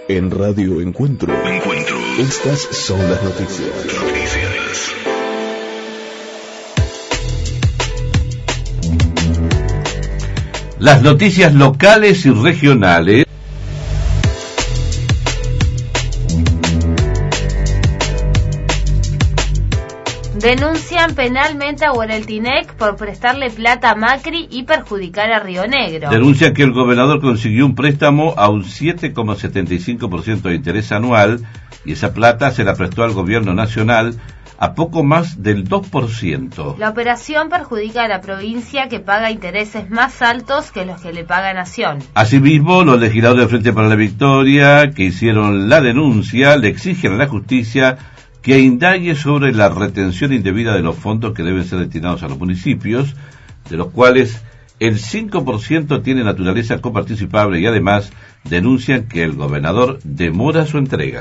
En Radio Encuentro. Estas son las noticias. Las noticias locales y regionales. Denuncian penalmente a Guareltinec por prestarle plata a Macri y perjudicar a Río Negro. Denuncian que el gobernador consiguió un préstamo a un 7,75% de interés anual y esa plata se la prestó al gobierno nacional a poco más del 2%. La operación perjudica a la provincia, que paga intereses más altos que los que le paga Nación. Asimismo, los legisladores del Frente para la Victoria, que hicieron la denuncia, le exigen a la justicia que indague sobre la retención indebida de los fondos que deben ser destinados a los municipios, de los cuales el 5% tiene naturaleza coparticipable, y además denuncian que el gobernador demora su entrega.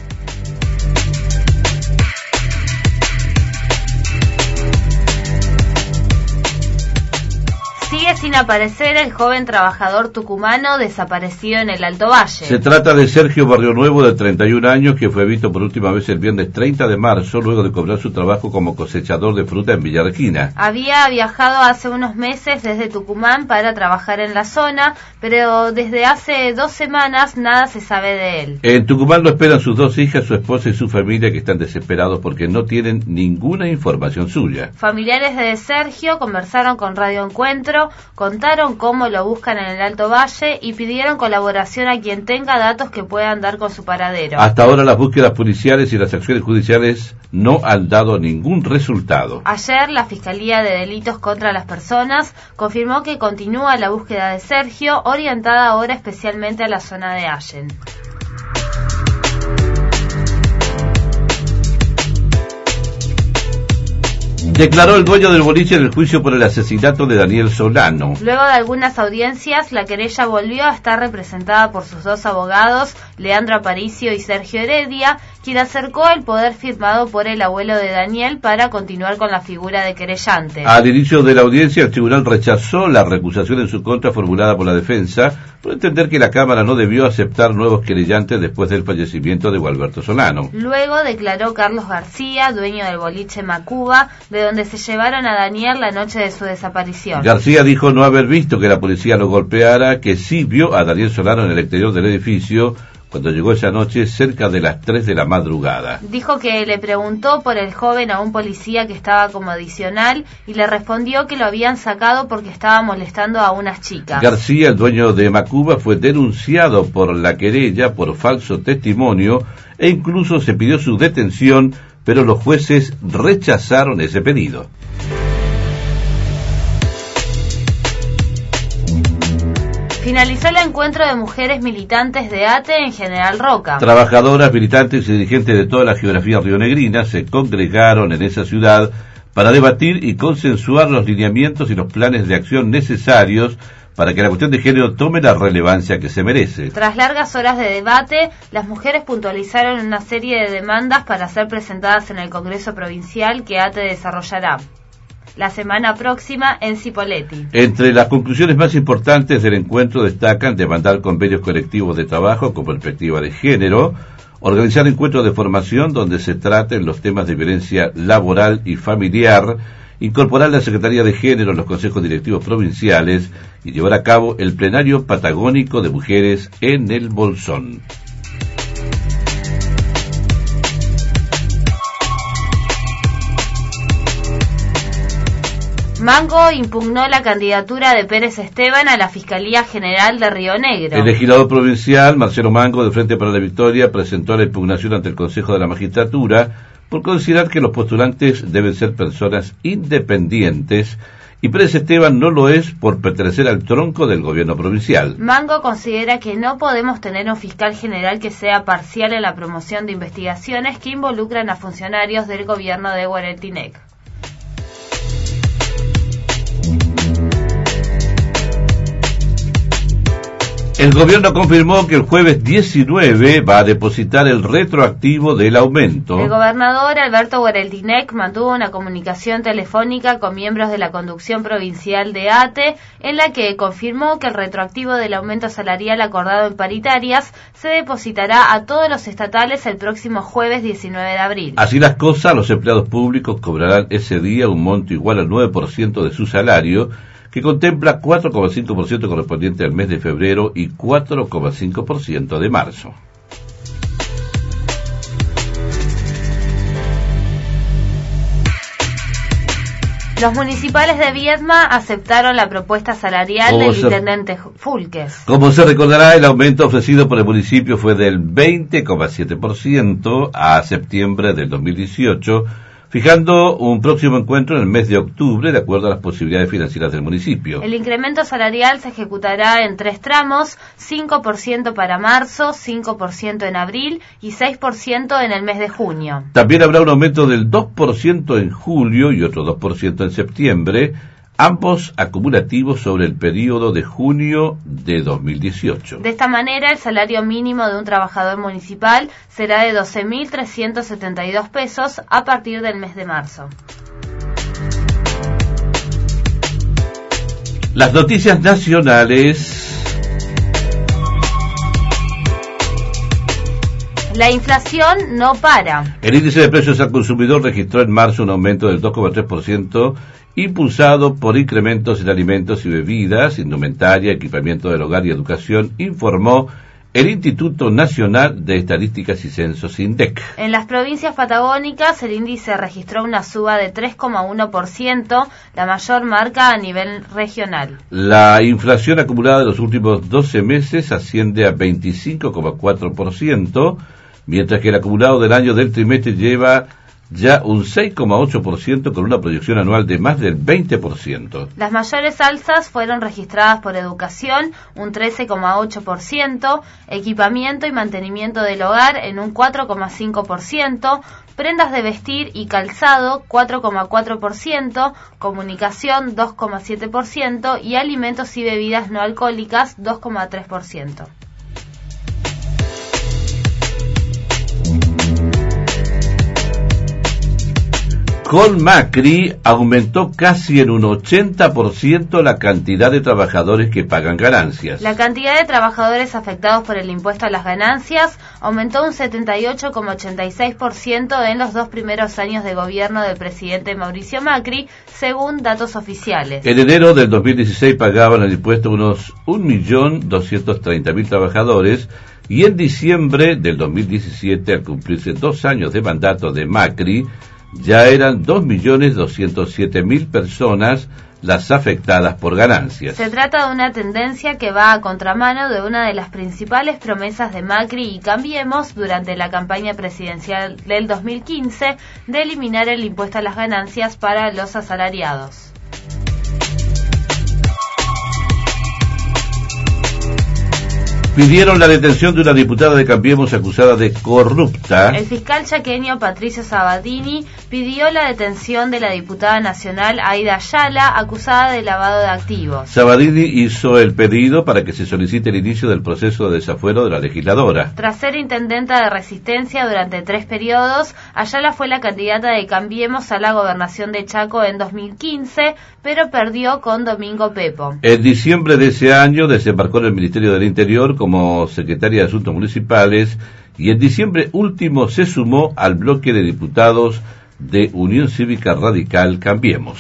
Sigue sin aparecer el joven trabajador tucumano desaparecido en el Alto Valle. Se trata de Sergio Barrionuevo, de 31 años, que fue visto por última vez el viernes 30 de marzo, luego de cobrar su trabajo como cosechador de fruta en Villa Regina. Había viajado hace unos meses desde Tucumán para trabajar en la zona, pero desde hace 2 semanas nada se sabe de él. En Tucumán lo esperan sus 2 hijas, su esposa y su familia, que están desesperados porque no tienen ninguna información suya. Familiares de Sergio conversaron con Radio Encuentro, contaron cómo lo buscan en el Alto Valle y pidieron colaboración a quien tenga datos que puedan dar con su paradero. Hasta ahora las búsquedas policiales y las acciones judiciales no han dado ningún resultado. Ayer la Fiscalía de Delitos contra las Personas confirmó que continúa la búsqueda de Sergio, orientada ahora especialmente a la zona de Allen. Declaró el dueño del boliche en el juicio por el asesinato de Daniel Solano. Luego de algunas audiencias, la querella volvió a estar representada por sus 2 abogados, Leandro Aparicio y Sergio Heredia, quien acercó el poder firmado por el abuelo de Daniel para continuar con la figura de querellante. Al inicio de la audiencia, el tribunal rechazó la recusación en su contra formulada por la defensa, por entender que la Cámara no debió aceptar nuevos querellantes después del fallecimiento de Gualberto Solano. Luego declaró Carlos García, dueño del boliche Macuba, de donde se llevaron a Daniel la noche de su desaparición. García dijo no haber visto que la policía lo golpeara, que sí vio a Daniel Solano en el exterior del edificio cuando llegó esa noche cerca de las 3 de la madrugada. Dijo que le preguntó por el joven a un policía que estaba como adicional y le respondió que lo habían sacado porque estaba molestando a unas chicas. García, el dueño de Macuba, fue denunciado por la querella por falso testimonio e incluso se pidió su detención, pero los jueces rechazaron ese pedido. Finalizó el encuentro de mujeres militantes de ATE en General Roca. Trabajadoras, militantes y dirigentes de toda la geografía rionegrina se congregaron en esa ciudad para debatir y consensuar los lineamientos y los planes de acción necesarios para que la cuestión de género tome la relevancia que se merece. Tras largas horas de debate, las mujeres puntualizaron una serie de demandas para ser presentadas en el Congreso Provincial que ATE desarrollará la semana próxima en Cipolletti. Entre las conclusiones más importantes del encuentro destacan demandar convenios colectivos de trabajo con perspectiva de género, organizar encuentros de formación donde se traten los temas de violencia laboral y familiar, incorporar la Secretaría de Género en los consejos directivos provinciales y llevar a cabo el plenario patagónico de mujeres en el Bolsón. Mango impugnó la candidatura de Pérez Esteban a la Fiscalía General de Río Negro. El legislador provincial, Marcelo Mango, del Frente para la Victoria, presentó la impugnación ante el Consejo de la Magistratura por considerar que los postulantes deben ser personas independientes y Pérez Esteban no lo es por pertenecer al tronco del gobierno provincial. Mango considera que no podemos tener un fiscal general que sea parcial en la promoción de investigaciones que involucran a funcionarios del gobierno de Guareltinec. El gobierno confirmó que el jueves 19 va a depositar el retroactivo del aumento. El gobernador Alberto Guereltinec mantuvo una comunicación telefónica con miembros de la conducción provincial de ATE, en la que confirmó que el retroactivo del aumento salarial acordado en paritarias se depositará a todos los estatales el próximo jueves 19 de abril. Así las cosas, los empleados públicos cobrarán ese día un monto igual al 9% de su salario, que contempla 4,5% correspondiente al mes de febrero y 4,5% de marzo. Los municipales de Viedma aceptaron la propuesta salarial del intendente Fulques. Como se recordará, el aumento ofrecido por el municipio fue del 20,7% a septiembre del 2018, fijando un próximo encuentro en el mes de octubre, de acuerdo a las posibilidades financieras del municipio. El incremento salarial se ejecutará en 3 tramos, 5% para marzo, 5% en abril y 6% en el mes de junio. También habrá un aumento del 2% en julio y otro 2% en septiembre, ambos acumulativos sobre el periodo de junio de 2018. De esta manera, el salario mínimo de un trabajador municipal será de 12.372 pesos a partir del mes de marzo. Las noticias nacionales. La inflación no para. El índice de precios al consumidor registró en marzo un aumento del 2,3%, impulsado por incrementos en alimentos y bebidas, indumentaria, equipamiento del hogar y educación, informó el Instituto Nacional de Estadísticas y Censos, INDEC. En las provincias patagónicas, el índice registró una suba de 3,1%, la mayor marca a nivel regional. La inflación acumulada de los últimos 12 meses asciende a 25,4%, mientras que el acumulado del año del trimestre lleva ya un 6,8% con una proyección anual de más del 20%. Las mayores alzas fueron registradas por educación, un 13,8%, equipamiento y mantenimiento del hogar en un 4,5%, prendas de vestir y calzado 4,4%, comunicación 2,7% y alimentos y bebidas no alcohólicas 2,3%. Con Macri aumentó casi en un 80% la cantidad de trabajadores que pagan ganancias. La cantidad de trabajadores afectados por el impuesto a las ganancias aumentó un 78,86% en los 2 primeros años de gobierno del presidente Mauricio Macri, según datos oficiales. En enero del 2016 pagaban el impuesto unos 1.230.000 trabajadores, y en diciembre del 2017, al cumplirse 2 años de mandato de Macri, ya eran 2.207.000 personas las afectadas por ganancias. Se trata de una tendencia que va a contramano de una de las principales promesas de Macri y Cambiemos durante la campaña presidencial del 2015 de eliminar el impuesto a las ganancias para los asalariados. Pidieron la detención de una diputada de Cambiemos acusada de corrupta. El fiscal chaqueño Patricio Sabadini pidió la detención de la diputada nacional Aida Ayala, acusada de lavado de activos. Sabadini hizo el pedido para que se solicite el inicio del proceso de desafuero de la legisladora. Tras ser intendenta de Resistencia durante 3 periodos, Ayala fue la candidata de Cambiemos a la gobernación de Chaco en 2015, pero perdió con Domingo Pepo. En diciembre de ese año desembarcó en el Ministerio del Interior como secretaria de Asuntos Municipales y en diciembre último se sumó al bloque de diputados de Unión Cívica Radical Cambiemos.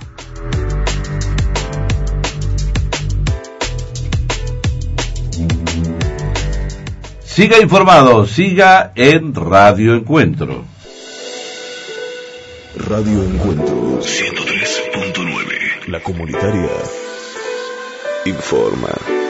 Siga informado, siga en Radio Encuentro. Radio Encuentro 103.9. La comunitaria informa.